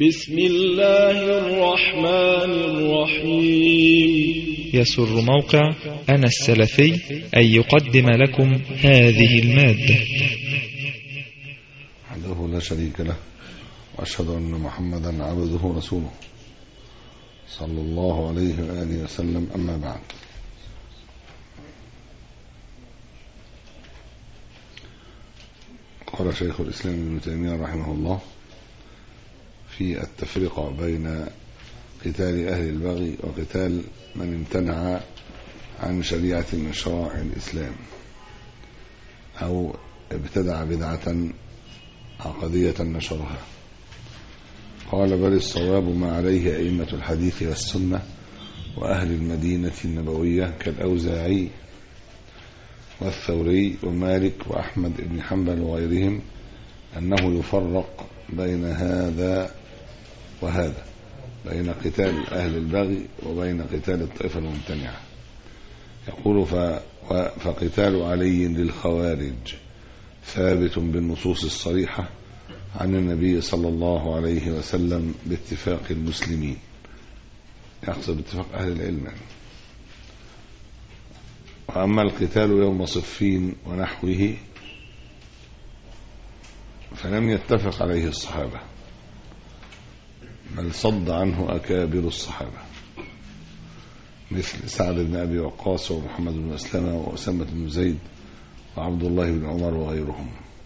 بسم الله الرحمن الرحيم. يسر موقع أنا السلفي أن يقدم لكم هذه المادة. وحده لا شريك له، وأشهد أن محمدا عبده ورسوله صلى الله عليه وآله وسلم. أما بعد، قال شيخ الإسلام ابن تيمية رحمه الله في التفرقة بين قتال أهل البغي وقتال من امتنع عن شريعة من شرائع الإسلام أو ابتدع بدعة عقدية نشرها. قال: بل الصواب ما عليه أئمة الحديث والسنة وأهل المدينة النبوية كالأوزاعي والثوري ومالك وأحمد بن حنبل وغيرهم، أنه يفرق بين هذا وهذا، بين قتال أهل البغي وبين قتال الطائفة الممتنعة. يقول: فقتال علي للخوارج ثابت بالنصوص الصريحة عن النبي صلى الله عليه وسلم باتفاق المسلمين، يقصد باتفاق أهل العلم. وأما القتال يوم صفين ونحوه فلم يتفق عليه الصحابة، بل صد عنه أكابر الصحابة مثل سعد بن أبي وقاص ومحمد بن مسلمة وأسامة بن زيد وعبد الله بن عمر وغيرهم.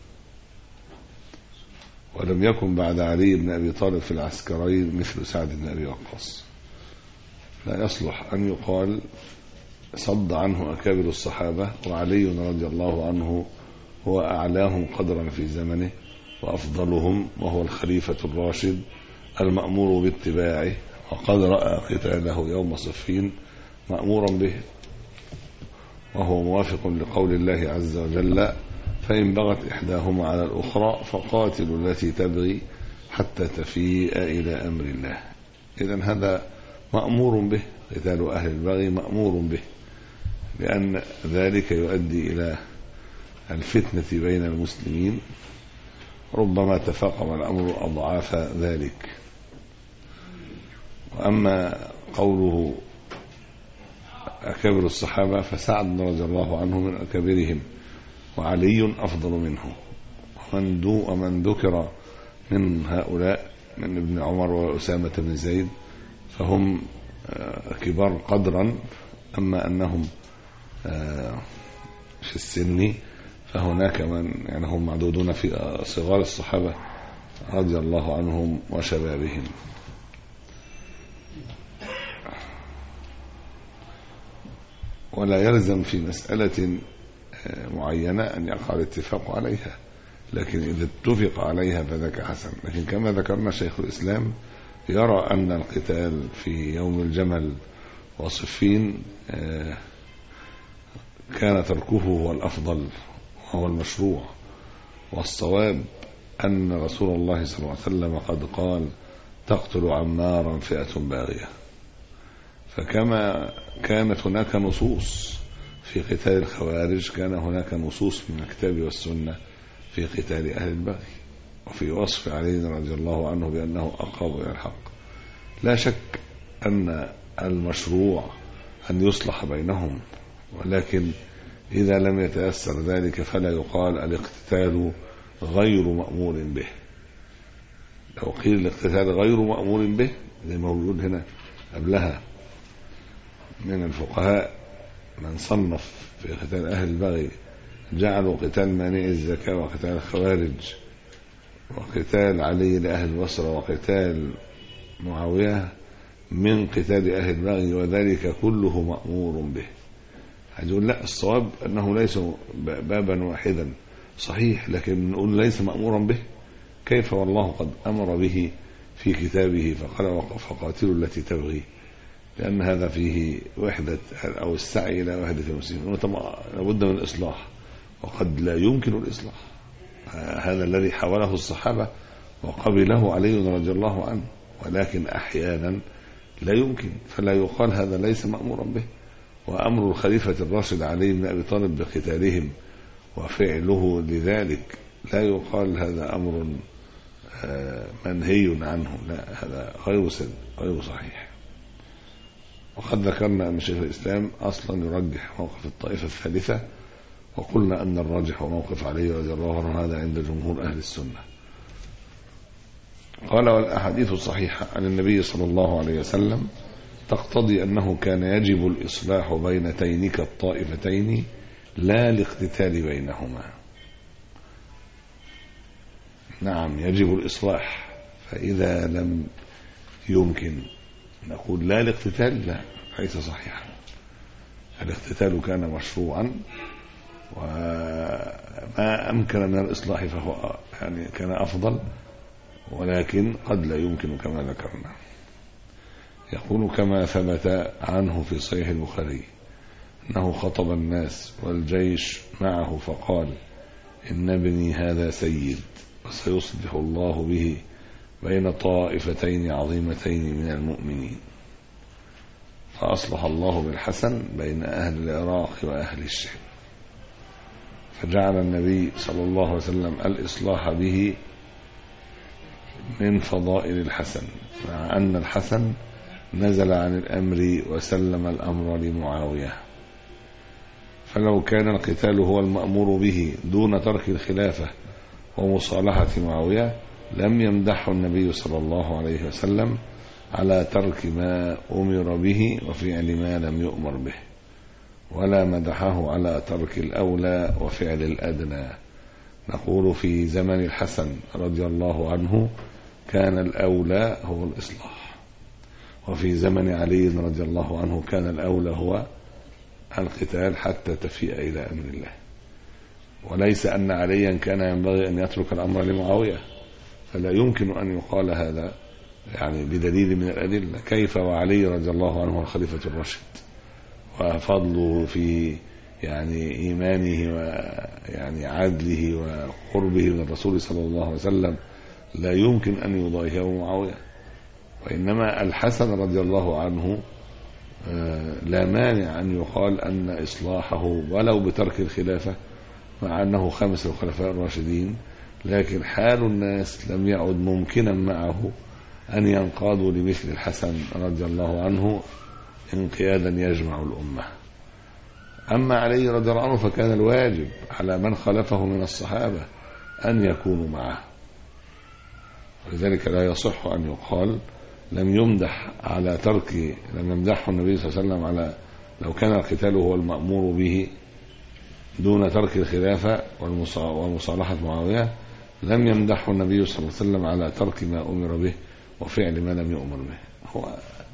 ولم يكن بعد علي بن أبي طالب في العسكرين مثل سعد بن أبي وقاص. لا يصلح أن يقال صد عنه أكابر الصحابة وعلي رضي الله عنه هو أعلاهم قدرا في زمنه وأفضلهم، وهو الخليفة الراشد المأمور باتباعه، وقد رأى قتاله يوم صفين مأمورا به، وهو موافق لقول الله عز وجل: فإن بغت إحداهما على الأخرى فقاتلوا التي تبغي حتى تفيء إلى أمر الله. إذن هذا مأمور به، قتال أهل البغي مأمور به، لأن ذلك يؤدي إلى الفتنة بين المسلمين، ربما تفاقم الأمر أضعاف ذلك. وأما قوله أكابر الصحابة فسعد رضي الله عنه من أكابرهم، وعلي أفضل منه، ومن ذكر من هؤلاء من ابن عمر وأسامة بن زيد فهم كبار قدرا. أما أنهم في السن فهناك من يعني هم معدودون في صغار الصحابة رضي الله عنهم وشبابهم. ولا يلزم في مسألة معينة أن يقع الاتفاق عليها، لكن إذا اتفق عليها فذاك حسن. لكن كما ذكرنا شيخ الإسلام يرى أن القتال في يوم الجمل وصفين كان تركه هو الأفضل وهو المشروع، والصواب أن رسول الله صلى الله عليه وسلم قد قال: تقتل عمارا فئة باغية. فكما كانت هناك نصوص في قتال الخوارج، كان هناك نصوص من الكتاب والسنة في قتال أهل البغي، وفي وصف علي رضي الله عنه بأنه أقرب إلى الحق. لا شك أن المشروع أن يصلح بينهم، ولكن إذا لم يتيسر ذلك فلا يقال الاقتتال غير مأمور به. لو قيل الاقتتال غير مأمور به زي ما بيقول هنا قبلها من الفقهاء من صنف في قتال أهل البغي جعلوا قتال مانع الزكاة وقتال الخوارج وقتال علي لأهل البصرة وقتال معاوية من قتال أهل البغي، وذلك كله مأمور به. هيقول: لا، الصواب أنه ليس بابا واحدا صحيح، لكن نقول ليس مأمورا به. كيف والله قد أمر به في كتابه فقال: فقاتلوا التي تبغي، لأن هذا فيه وحدة أو السعي إلى وحدة المسلمين. لابد من الإصلاح، وقد لا يمكن الإصلاح. هذا الذي حاوله الصحابة وقبله علي رضي الله عنه، ولكن أحيانا لا يمكن، فلا يقال هذا ليس مأمورا به. وأمر الخليفة الراشد علي بن أبي طالب بقتالهم وفعله لذلك لا يقال هذا أمر منهي عنه، لا، هذا غير صحيح. وقد ذكرنا أن شيخ الإسلام أصلا يرجح موقف الطائفة الثالثة، وقلنا أن الراجح وموقف علي رضي الله عنه هذا عند جمهور أهل السنة. قال: والأحاديث الصحيحة عن النبي صلى الله عليه وسلم تقتضي أنه كان يجب الإصلاح بين تينك الطائفتين لا الاقتتال بينهما. نعم، يجب الإصلاح، فإذا لم يمكن نقول لا الاقتتال، لا، ليس صحيحا. الاقتتال كان مشروعا، وما أمكن من الإصلاح فهو يعني كان أفضل، ولكن قد لا يمكن كما ذكرنا. يقول: كما ثبت عنه في صحيح البخاري أنه خطب الناس والجيش معه فقال: إن ابني هذا سيد، وسيصلح الله به بين طائفتين عظيمتين من المؤمنين. فأصلح الله بالحسن بين أهل العراق وأهل الشام، فجعل النبي صلى الله عليه وسلم الإصلاح به من فضائل الحسن، مع أن الحسن نزل عن الأمر وسلم الأمر لمعاوية. فلو كان القتال هو المأمور به دون ترك الخلافة ومصالحة معاوية لم يمدحه النبي صلى الله عليه وسلم على ترك ما أمر به وفعل ما لم يؤمر به، ولا مدحه على ترك الأولى وفعل الأدنى. نقول: في زمن الحسن رضي الله عنه كان الأولى هو الإصلاح، وفي زمن علي رضي الله عنه كان الأولى هو القتال حتى تفيء إلى أمر الله. وليس أن عليا كان ينبغي أن يترك الأمر لمعاوية، فلا يمكن أن يقال هذا يعني بدليل من الأدلة. كيف وعلي رضي الله عنه الخليفة الراشد، وفضله في يعني إيمانه ويعني عدله وقربه من الرسول صلى الله عليه وسلم لا يمكن أن يضاهيه معاوية. وإنما الحسن رضي الله عنه لا مانع أن يقال أن إصلاحه ولو بترك الخلافة، مع أنه خامس الخلفاء الراشدين، لكن حال الناس لم يعد ممكنا معه أن ينقادوا لمثل الحسن رضي الله عنه انقيادا يجمع الأمة. أما علي رضي الله عنه فكان الواجب على من خلفه من الصحابة أن يكونوا معه، ولذلك لا يصح أن يقال لم يمدح على ترك، لم يمدحه النبي صلى الله عليه وسلم على لو كان القتال هو المأمور به دون ترك الخلافة ومصالحة معاوية، لم يمدحه النبي صلى الله عليه وسلم على ترك ما أمر به وفعل ما لم يؤمر به. هو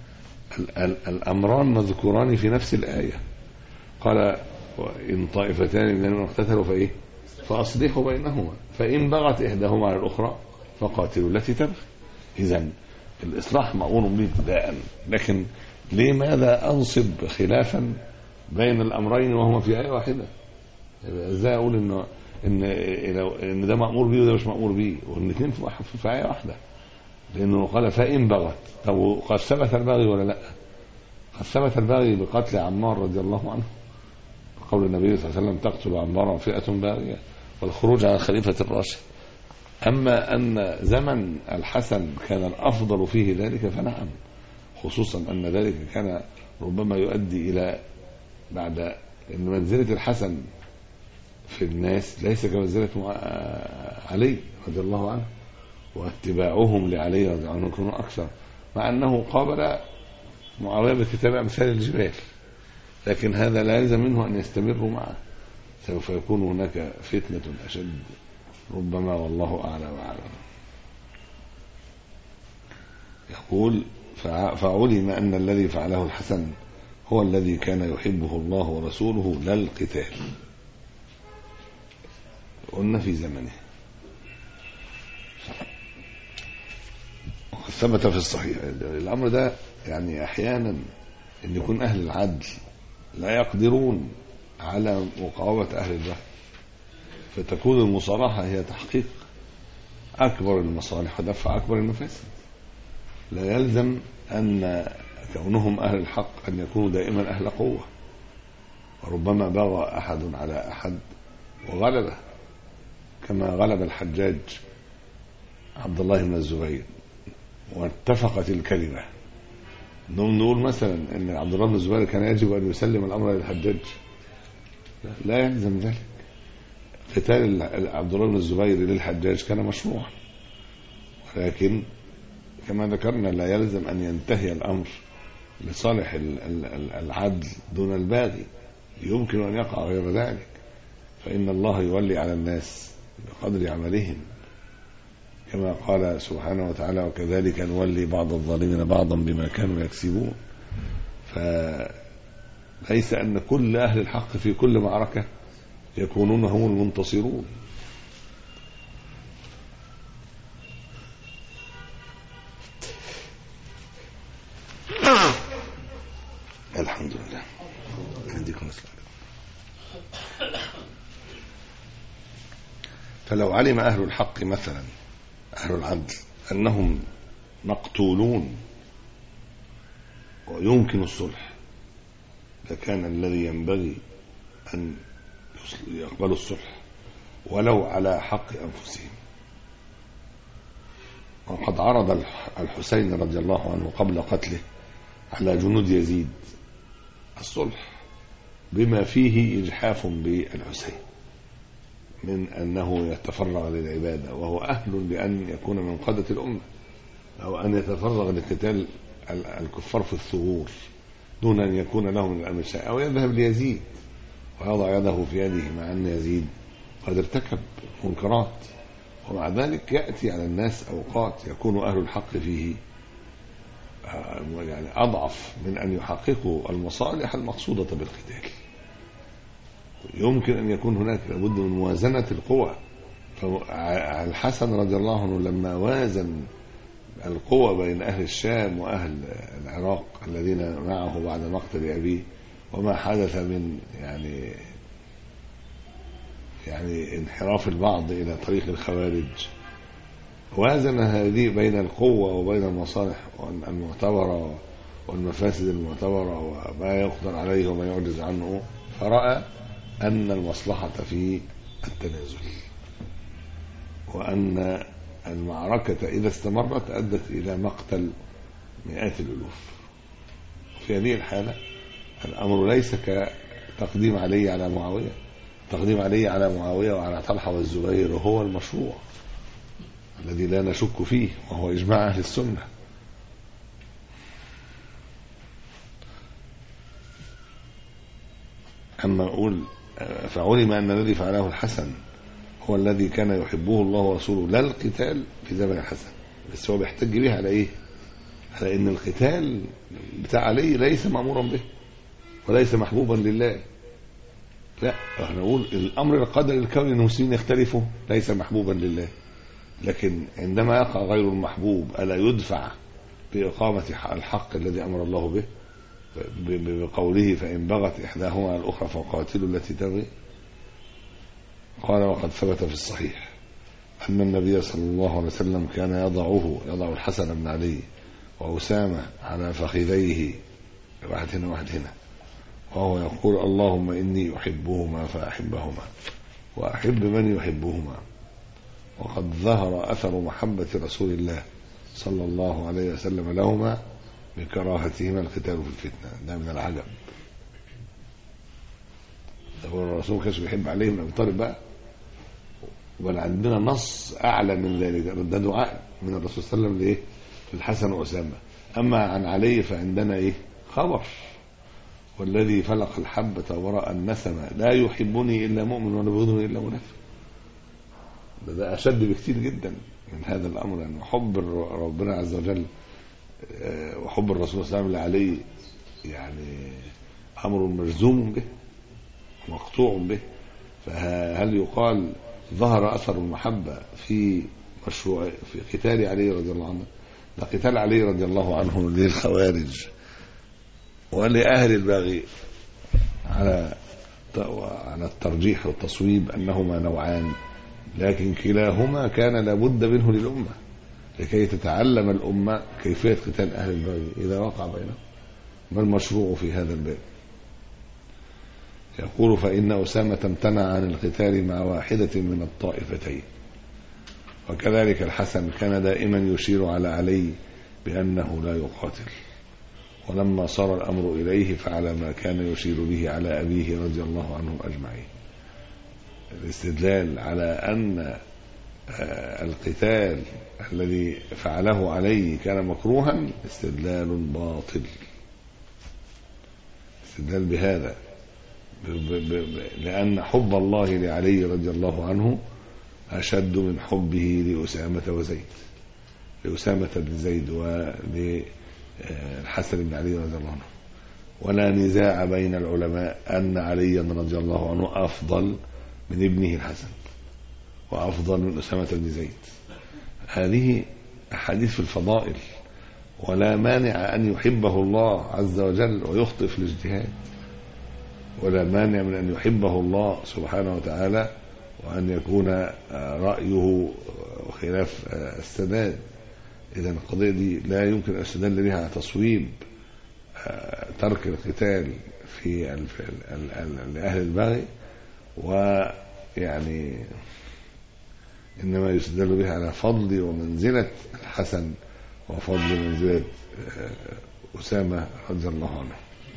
الأمران مذكوران في نفس الآية. قال: إن طائفتان من المؤمنين اقتتلوا فأصلحوا بينهما، فإن بغت إحداهما على الأخرى فقاتلوا التي تبغي. إذن الإصلاح مأمور به ابتداء، لكن لماذا أنصب خلافا بين الأمرين وهما في آية واحدة؟ ازاي اقول ان ده مأمور به وده مش مأمور به، والاثنين في آية واحدة؟ لأنه قال: فإن بغت. طب قد ثبت البغي ولا لا؟ قد ثبت البغي بقتل عمار رضي الله عنه، قول النبي صلى الله عليه وسلم: تقتل عمارا فئة باغية، والخروج على الخليفة الراشد. أما أن زمن الحسن كان الأفضل فيه ذلك فنعم، خصوصا أن ذلك كان ربما يؤدي إلى بعد أن منزلة الحسن في الناس ليس كمنزلة علي رضي الله عنه، واتباعهم لعلي رضي الله عنه يكونوا أكثر، مع أنه قابل معاوية بكتاب أمثال الجبال، لكن هذا لا يلزم منه أن يستمروا معه، سوف يكون هناك فتنة أشد ربما، والله أعلى وأعلم. يقول: فعلم أن الذي فعله الحسن هو الذي كان يحبه الله ورسوله لا القتال. قلنا في زمنه. وقد ثبت في الصحيح الأمر ده، يعني أحيانا أن يكون أهل العدل لا يقدرون على مقاومة أهل الجهل، فتكون المصالحة هي تحقيق أكبر المصالح ودفع أكبر المفاسد. لا يلزم أن كونهم أهل الحق أن يكونوا دائما أهل قوة، وربما بغى أحد على أحد وغلبه، كما غلب الحجاج عبد الله بن الزبير واتفقت الكلمة، نقول مثلا ان عبد الله بن الزبير كان يجب ان يسلم الامر للحجاج؟ لا يلزم ذلك. قتال عبد الله بن الزبير للحجاج كان مشروعا، ولكن كما ذكرنا لا يلزم ان ينتهي الامر لصالح العدل دون الباغي، يمكن ان يقع غير ذلك، فان الله يولي على الناس بقدر عملهم، كما قال سبحانه وتعالى وكذلك نولي بعض الظالمين بعضا بما كانوا يكسبون. فليس أن كل أهل الحق في كل معركة يكونون هم المنتصرون. الحمد لله. فلو علم أهل الحق مثلا أهل العدل أنهم مقتولون ويمكن الصلح، لكان الذي ينبغي أن يقبلوا الصلح ولو على حق أنفسهم. وقد عرض الحسين رضي الله عنه قبل قتله على جنود يزيد الصلح بما فيه إجحاف بالحسين من أنه يتفرغ للعبادة وهو أهل لأن يكون من قادة الأمة، أو أن يتفرغ لقتال الكفار في الثغور دون أن يكون له من الأمر شيء، أو يذهب ليزيد ويضع يده في يده مع أن يزيد قد ارتكب منكرات. ومع ذلك يأتي على الناس أوقات يكون أهل الحق فيه يعني أضعف من أن يحققوا المصالح المقصودة بالقتال. يمكن أن يكون هناك لابد من موازنة القوى. فالحسن رضي الله عنه لما وازن القوى بين أهل الشام وأهل العراق الذين معه بعد مقتل أبيه وما حدث من يعني انحراف البعض إلى طريق الخوارج، وازن هذه بين القوة وبين المصالح المعتبرة والمفاسد المعتبرة وما يقدر عليه وما يعجز عنه، فرأى أن المصلحة في التنازل، وأن المعركة إذا استمرت أدت إلى مقتل مئات الألوف. في هذه الحالة الأمر ليس كتقديم علي على معاوية، تقديم علي على معاوية وعلى طلحة والزبير هو المشروع الذي لا نشك فيه، وهو إجماع أهل السنة. أما أقول فعلم أن الذي فعله الحسن هو الذي كان يحبه الله ورسوله لا القتال في زمن الحسن، بس هو بيحتج به على إيه؟ على إن القتال بتاع علي ليس مأمورا به وليس محبوبا لله. لا، احنا نقول الأمر القدر الكوني أن المسلمين يختلفوا ليس محبوبا لله، لكن عندما يقع غير المحبوب ألا يدفع بإقامة الحق الذي أمر الله به بقوله فإن بغت إحداهما على الأخرى فقاتلوا التي تبغي. قال وقد ثبت في الصحيح أن النبي صلى الله عليه وسلم كان يضع الحسن بن علي وأسامة على فخذيه واحد هنا واحد هنا، وهو يقول اللهم إني أحبهما فأحبهما وأحب من يحبهما. وقد ظهر أثر محبة رسول الله صلى الله عليه وسلم لهما بكراهتهما القتال في الفتنة. ده من العجب. هو الرسول كان بيحب عليه من أبي طالب بقى، بل عندنا نص أعلى من ذلك، ده دعاء من الرسول صلى الله عليه وسلم لإيه؟ للحسن وأسامة. أما عن علي فعندنا إيه؟ خبر والذي فلق الحبة وراء النسمة لا يحبني إلا مؤمن ولا يبغضني إلا منافق. ده أشد بكثير جدا من هذا الأمر، أن يعني حب ربنا عز وجل وحب الرسول صلى الله عليه وسلم لعلي يعني أمر مجزوم به مقطوع به. فهل يقال ظهر أثر المحبة في مشروع في قتال علي رضي الله عنه؟ ده قتال علي رضي الله عنه للخوارج ولأهل الباغي على الترجيح والتصويب أنهما نوعان، لكن كلاهما كان لابد منه للأمة لكي تتعلم الأمة كيفية قتال أهل الباغي إذا وقع بينهم. ما المشروع في هذا الباب؟ يقول فإن أسامة امتنع عن القتال مع واحدة من الطائفتين، وكذلك الحسن كان دائما يشير على علي بأنه لا يقاتل، ولما صار الأمر إليه فعل ما كان يشير به على أبيه رضي الله عنهم أجمعين. الاستدلال على أن القتال الذي فعله علي كان مكروها استدلال باطل. استدلال بهذا لأن حب الله لعلي رضي الله عنه أشد من حبه لأسامة وزيد، لأسامة بن زيد وللحسن بن علي رضي الله عنه. ولا نزاع بين العلماء أن عليا رضي الله عنه أفضل من ابنه الحسن وأفضل من أسامة بن زيد. هذه أحاديث في الفضائل، ولا مانع أن يحبه الله عز وجل ويخطئ في الاجتهاد، ولا مانع من أن يحبه الله سبحانه وتعالى وأن يكون رأيه خلاف السداد. إذا القضية دي لا يمكن الاستدلال بها على تصويب ترك القتال في لأهل البغي، ويعني إنما يستدل بها على فضل ومنزلة الحسن وفضل منزلة أسامة رضي الله عنه.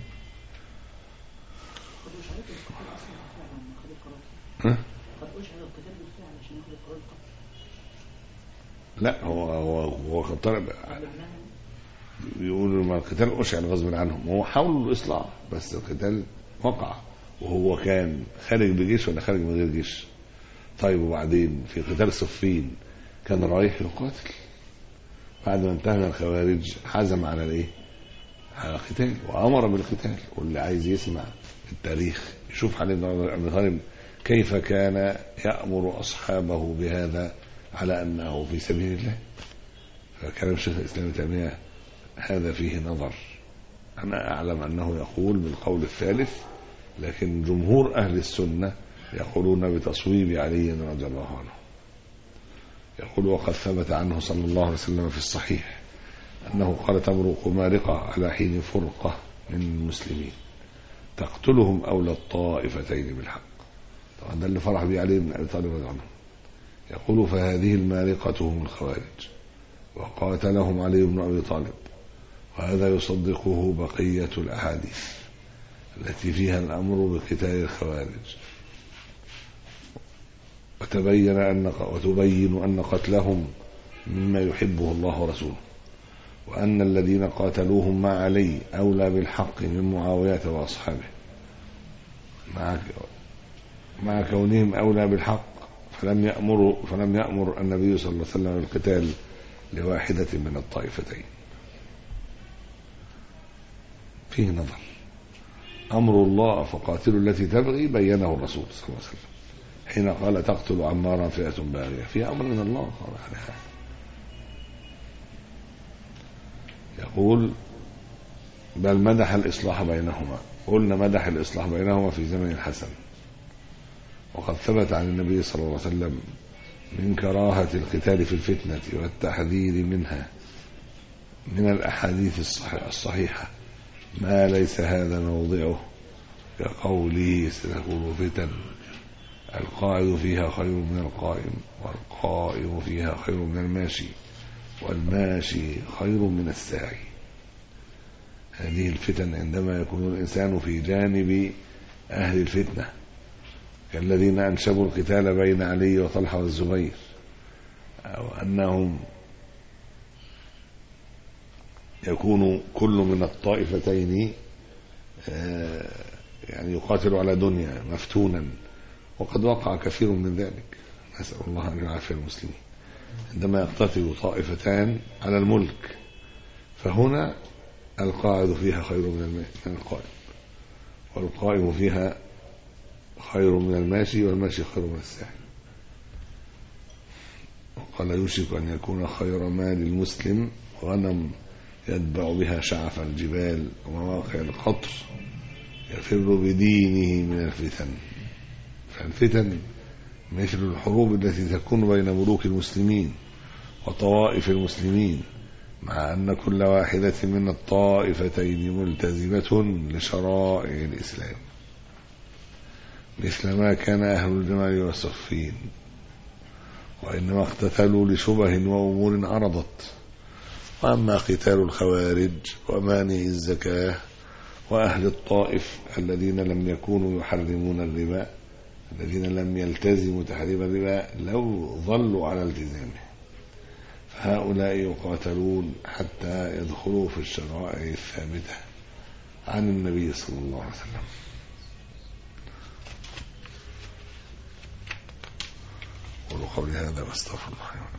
لا هو طلب يقولوا ما القتال أشعل غصب عنهم، هو حاولوا الإصلاح بس القتال وقع، وهو كان خارج بجيش ولا خارج من غير جيش. طيب وبعدين في قتال صفين كان رايح يقاتل، بعد ما انتهى من الخوارج حزم على الايه؟ على القتال وامر بالقتال. واللي عايز يسمع التاريخ يشوف علي بن ابي طالب كيف كان يأمر أصحابه بهذا على أنه في سبيل الله. فكلام شيخ الإسلام ابن تيمية هذا فيه نظر. أنا أعلم أنه يقول بالقول الثالث، لكن جمهور أهل السنة يقولون بتصويب علي رضي الله عنه. يقول وقد ثبت عنه صلى الله عليه وسلم في الصحيح أنه قال تمرق مارقة على حين فرقة من المسلمين تقتلهم أولى الطائفتين بالحق. طبعا ده اللي فرح به علي بن أبي طالب رضي الله عنه. يقول فهذه المارقة هم الخوارج وقاتلهم علي بن أبي طالب، وهذا يصدقه بقية الأحاديث التي فيها الأمر بقتال الخوارج، وتبين أن قتلهم مما يحبه الله ورسوله، وأن الذين قاتلوهم مع علي أولى بالحق من معاوية وأصحابه مع كونهم أولى بالحق، فلم يأمر النبي صلى الله عليه وسلم بالقتال لواحدة من الطائفتين. فيه نظر. أمر الله فقاتلوا التي تبغي بينه الرسول صلى الله عليه وسلم حين قال تقتل عمارا فئة باغية، في أمر من الله قال عليها. يقول بل مدح الإصلاح بينهما، قلنا مدح الإصلاح بينهما في زمن الحسن، وقد ثبت عن النبي صلى الله عليه وسلم من كراهة القتال في الفتنة والتحذير منها من الأحاديث الصحيحة ما ليس هذا موضعه، كقوله ستكون فتن القاعد فيها خير من القائم، والقائم فيها خير من الماشي، والماشي خير من الساعي. هذه الفتن عندما يكون الإنسان في جانب أهل الفتنة كالذين أنشبوا القتال بين علي وطلحة والزبير، أو أنهم يكون كل من الطائفتين يعني يقاتل على دنيا مفتونا، وقد وقع كثير من ذلك، نسأل الله أن يعافي المسلمين. عندما يقتتل طائفتان على الملك فهنا القاعد فيها خير من القائم، والقائم فيها خير من الماشي، والماشي خير من الساعي. وقال يوشك أن يكون خير مال المسلم غنم يتبع بها شعف الجبال ومواقع القطر يفر بدينه من الفتن. فالفتن مثل الحروب التي تكون بين ملوك المسلمين وطوائف المسلمين، مع أن كل واحدة من الطائفتين ملتزمة لشرائع الإسلام، مثل ما كان أهل الجمال والصفين وإنما اقتتلوا لشبه وأمور عرضت. وأما قتال الخوارج ومانع الزكاة وأهل الطائف الذين لم يكونوا يحرمون الربا، الذين لم يلتزموا تحريم الربا لو ظلوا على التزامه، فهؤلاء يقاتلون حتى يدخلوا في الشرائع الثابتة عن النبي صلى الله عليه وسلم. قولوا قولي هذا واستغفر الله.